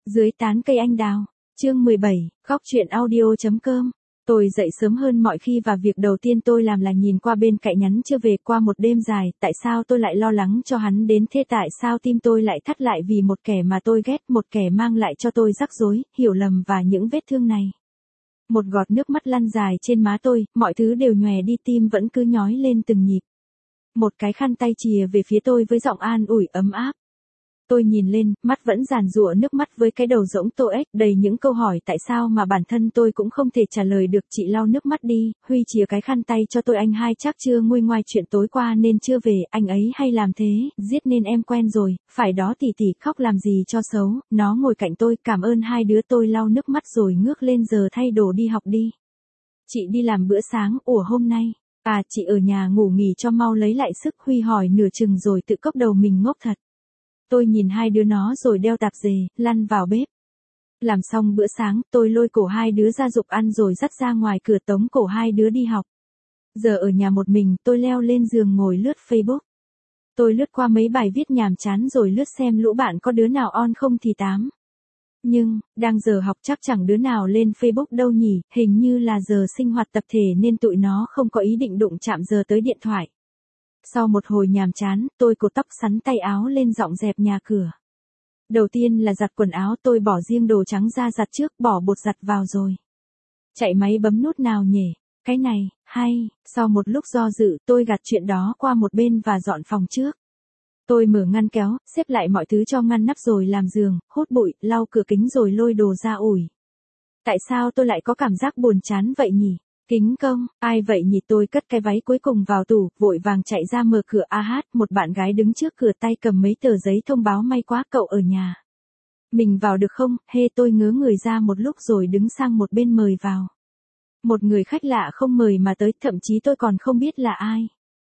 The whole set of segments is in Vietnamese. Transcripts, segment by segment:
Dưới tán cây anh đào, chương 17, góc truyện audio.com. Tôi dậy sớm hơn mọi khi và việc đầu tiên tôi làm là nhìn qua bên cạnh nhắn chưa về qua một đêm dài, tại sao tôi lại lo lắng cho hắn đến thế, tại sao tim tôi lại thắt lại vì một kẻ mà tôi ghét, một kẻ mang lại cho tôi rắc rối, hiểu lầm và những vết thương này. Một giọt nước mắt lăn dài trên má tôi, mọi thứ đều nhòe đi, tim vẫn cứ nhói lên từng nhịp. Một cái khăn tay chìa về phía tôi với giọng an ủi ấm áp. Tôi nhìn lên, mắt vẫn giàn giụa nước mắt với cái đầu rỗng tô ếch đầy những câu hỏi tại sao mà bản thân tôi cũng không thể trả lời được. Chị lau nước mắt đi, Huy chìa cái khăn tay cho tôi. Anh hai chắc chưa nguôi ngoai chuyện tối qua nên chưa về, anh ấy hay làm thế, giết nên em quen rồi, phải đó tỷ tỷ, khóc làm gì cho xấu. Nó ngồi cạnh tôi, cảm ơn hai đứa. Tôi lau nước mắt rồi ngước lên, giờ thay đồ đi học đi. Chị đi làm bữa sáng, ủa hôm nay, à chị ở nhà ngủ nghỉ cho mau lấy lại sức. Huy hỏi nửa chừng rồi tự cốc đầu mình ngốc thật. Tôi nhìn hai đứa nó rồi đeo tạp dề, lăn vào bếp. Làm xong bữa sáng, tôi lôi cổ hai đứa ra giục ăn rồi dắt ra ngoài cửa tống cổ hai đứa đi học. Giờ ở nhà một mình, tôi leo lên giường ngồi lướt Facebook. Tôi lướt qua mấy bài viết nhàm chán rồi lướt xem lũ bạn có đứa nào on không thì tám. Nhưng, đang giờ học chắc chẳng đứa nào lên Facebook đâu nhỉ, hình như là giờ sinh hoạt tập thể nên tụi nó không có ý định đụng chạm giờ tới điện thoại. Sau một hồi nhàm chán, tôi cột tóc sắn tay áo lên dọn dẹp nhà cửa. Đầu tiên là giặt quần áo, tôi bỏ riêng đồ trắng ra giặt trước, bỏ bột giặt vào rồi chạy máy bấm nút nào nhỉ, cái này, hay. Sau một lúc do dự, tôi gạt chuyện đó qua một bên và dọn phòng trước. Tôi mở ngăn kéo, xếp lại mọi thứ cho ngăn nắp rồi làm giường, hốt bụi, lau cửa kính rồi lôi đồ ra ủi. Tại sao tôi lại có cảm giác buồn chán vậy nhỉ? Kính công, ai vậy nhỉ? Tôi cất cái váy cuối cùng vào tủ, vội vàng chạy ra mở cửa. Một bạn gái đứng trước cửa tay cầm mấy tờ giấy thông báo. May quá, cậu ở nhà. Mình vào được không? Tôi ngớ người ra một lúc rồi đứng sang một bên mời vào. Một người khách lạ không mời mà tới, thậm chí tôi còn không biết là ai.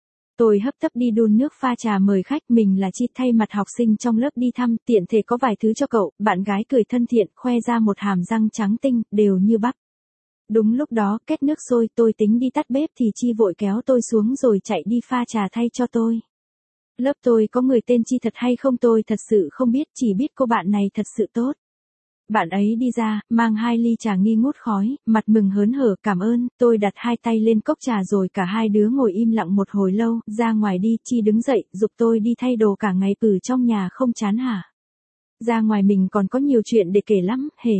Tôi hấp tấp đi đun nước pha trà mời khách. Mình là Chi, thay mặt học sinh trong lớp đi thăm, tiện thể có vài thứ cho cậu. Bạn gái cười thân thiện, khoe ra một hàm răng trắng tinh, đều như bắp. Đúng lúc đó, két nước sôi, tôi tính đi tắt bếp thì Chi vội kéo tôi xuống rồi chạy đi pha trà thay cho tôi. Lớp tôi có người tên Chi thật hay không tôi thật sự không biết, chỉ biết cô bạn này thật sự tốt. Bạn ấy đi ra, mang 2 ly trà nghi ngút khói, mặt mừng hớn hở. Cảm ơn. Tôi đặt 2 tay lên cốc trà rồi cả hai đứa ngồi im lặng một hồi lâu. Ra ngoài đi. Chi đứng dậy, giục tôi đi thay đồ, cả ngày ở trong nhà không chán hả? Ra ngoài mình còn có nhiều chuyện để kể lắm, hề.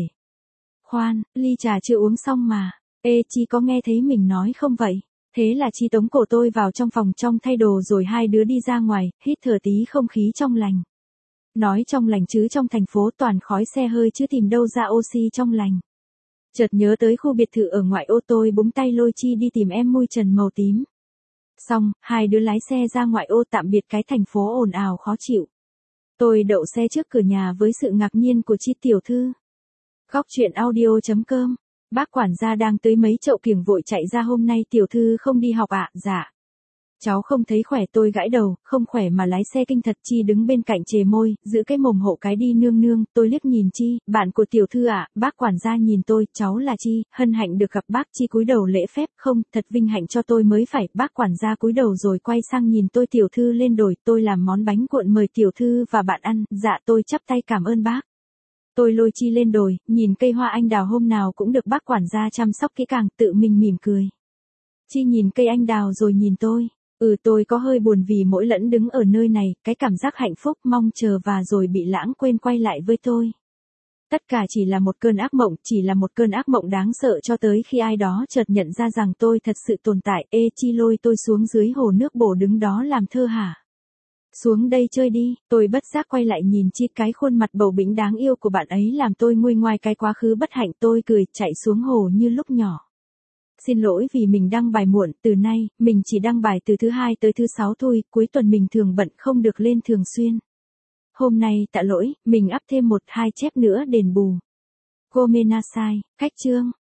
Khoan, ly trà chưa uống xong mà. Chi có nghe thấy mình nói không vậy? Thế là Chi tống cổ tôi vào trong phòng trong thay đồ rồi hai đứa đi ra ngoài, hít thở tí không khí trong lành. Nói trong lành chứ trong thành phố toàn khói xe hơi chứ tìm đâu ra oxy trong lành. Chợt nhớ tới khu biệt thự ở ngoại ô, tôi búng tay lôi Chi đi tìm em mui trần màu tím. Xong, hai đứa lái xe ra ngoại ô tạm biệt cái thành phố ồn ào khó chịu. Tôi đậu xe trước cửa nhà với sự ngạc nhiên của Chi. Tiểu thư. Góc truyện audio.com. Bác quản gia đang tưới mấy chậu kiểng vội chạy ra. Hôm nay tiểu thư không đi học ạ? Dạ. Cháu không thấy khỏe. Tôi gãi đầu, không khỏe mà lái xe kinh thật. Chi đứng bên cạnh chề môi, giữ cái mồm hộ cái đi nương nương. Tôi liếc nhìn Chi, bạn của tiểu thư ạ? Bác quản gia nhìn tôi, cháu là Chi, hân hạnh được gặp bác. Chi cúi đầu lễ phép. Không, thật vinh hạnh cho tôi mới phải. Bác quản gia cúi đầu rồi quay sang nhìn tôi. Tiểu thư lên đồi, tôi làm món bánh cuộn mời tiểu thư và bạn ăn. Dạ. Tôi chắp tay cảm ơn bác. Tôi lôi Chi lên đồi, nhìn cây hoa anh đào hôm nào cũng được bác quản gia chăm sóc kỹ càng, tự mình mỉm cười. Chi nhìn cây anh đào rồi nhìn tôi. Tôi có hơi buồn vì mỗi lần đứng ở nơi này, cái cảm giác hạnh phúc, mong chờ và rồi bị lãng quên quay lại với tôi. Tất cả chỉ là một cơn ác mộng, chỉ là một cơn ác mộng đáng sợ cho tới khi ai đó chợt nhận ra rằng tôi thật sự tồn tại. Chi lôi tôi xuống dưới hồ nước bổ, đứng đó làm thơ hả? Xuống đây chơi đi. Tôi bất giác quay lại nhìn Chi, cái khuôn mặt bầu bĩnh đáng yêu của bạn ấy làm tôi nguôi ngoai cái quá khứ bất hạnh. Tôi cười, chạy xuống hồ như lúc nhỏ. Xin lỗi vì mình đăng bài muộn, từ nay, mình chỉ đăng bài từ thứ 2 tới thứ 6 thôi, cuối tuần mình thường bận không được lên thường xuyên. Hôm nay tạ lỗi, mình up thêm 1-2 chép nữa đền bù. Gomenasai, cách chương.